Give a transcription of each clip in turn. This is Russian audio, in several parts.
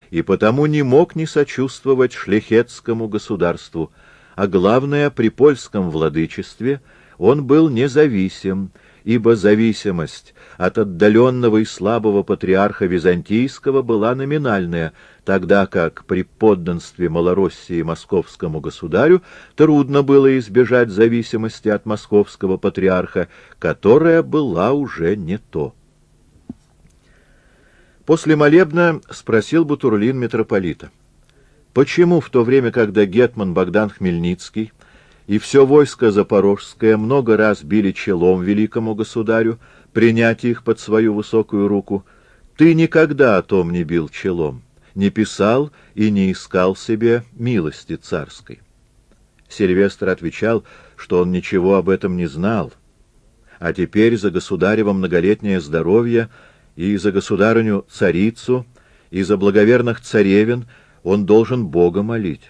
и потому не мог не сочувствовать шляхетскому государству, а главное, при польском владычестве он был независим, ибо зависимость от отдаленного и слабого патриарха Византийского была номинальная, тогда как при подданстве Малороссии московскому государю трудно было избежать зависимости от московского патриарха, которая была уже не то. После молебна спросил Бутурлин митрополита, почему в то время, когда гетман Богдан Хмельницкий и все войско запорожское много раз били челом великому государю, принять их под свою высокую руку, ты никогда о том не бил челом, не писал и не искал себе милости царской? Сильвестр отвечал, что он ничего об этом не знал, а теперь за государево многолетнее здоровье и за государыню-царицу, и за благоверных царевин он должен Бога молить.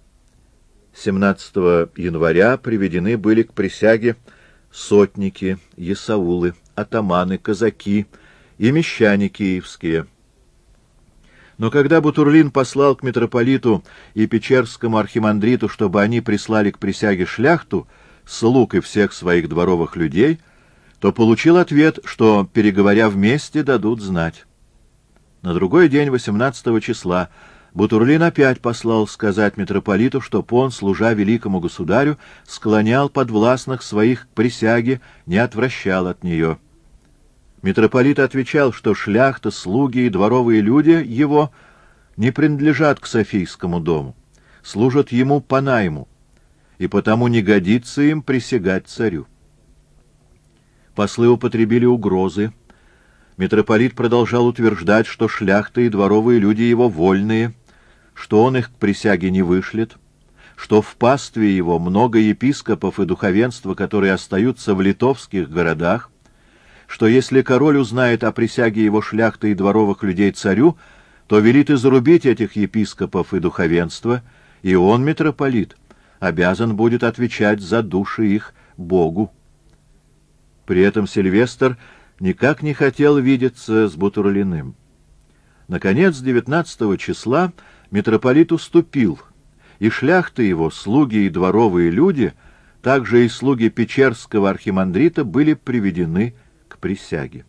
17 января приведены были к присяге сотники, есаулы, атаманы, казаки и мещане киевские. Но когда Бутурлин послал к митрополиту и печерскому архимандриту, чтобы они прислали к присяге шляхту, слуг и всех своих дворовых людей, то получил ответ, что, переговоря вместе, дадут знать. На другой день, 18 числа, Бутурлин опять послал сказать митрополиту, чтоб он, служа великому государю, склонял подвластных своих к присяге, не отвращал от нее. Митрополит отвечал, что шляхта, слуги и дворовые люди его не принадлежат к Софийскому дому, служат ему по найму, и потому не годится им присягать царю. Послы употребили угрозы. Митрополит продолжал утверждать, что шляхта и дворовые люди его вольные, что он их к присяге не вышлет, что в пастве его много епископов и духовенства, которые остаются в литовских городах, что если король узнает о присяге его шляхты и дворовых людей царю, то велит изрубить этих епископов и духовенства, и он, митрополит, обязан будет отвечать за души их Богу. При этом Сильвестр никак не хотел видеться с Бутурлиным. Наконец, 19 числа митрополит уступил, и шляхта его, слуги и дворовые люди, также и слуги печерского архимандрита, были приведены к присяге.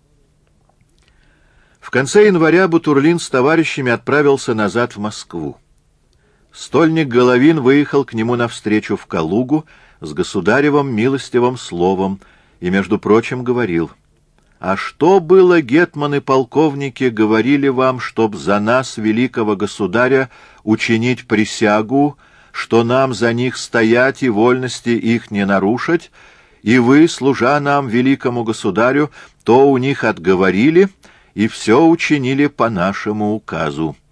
В конце января Бутурлин с товарищами отправился назад в Москву. Стольник Головин выехал к нему навстречу в Калугу с государевым милостивым словом и, между прочим, говорил: «А что было, гетманы полковники, говорили вам, чтоб за нас, великого государя, учинить присягу, что нам за них стоять и вольности их не нарушить, и вы, служа нам, великому государю, то у них отговорили и все учинили по нашему указу».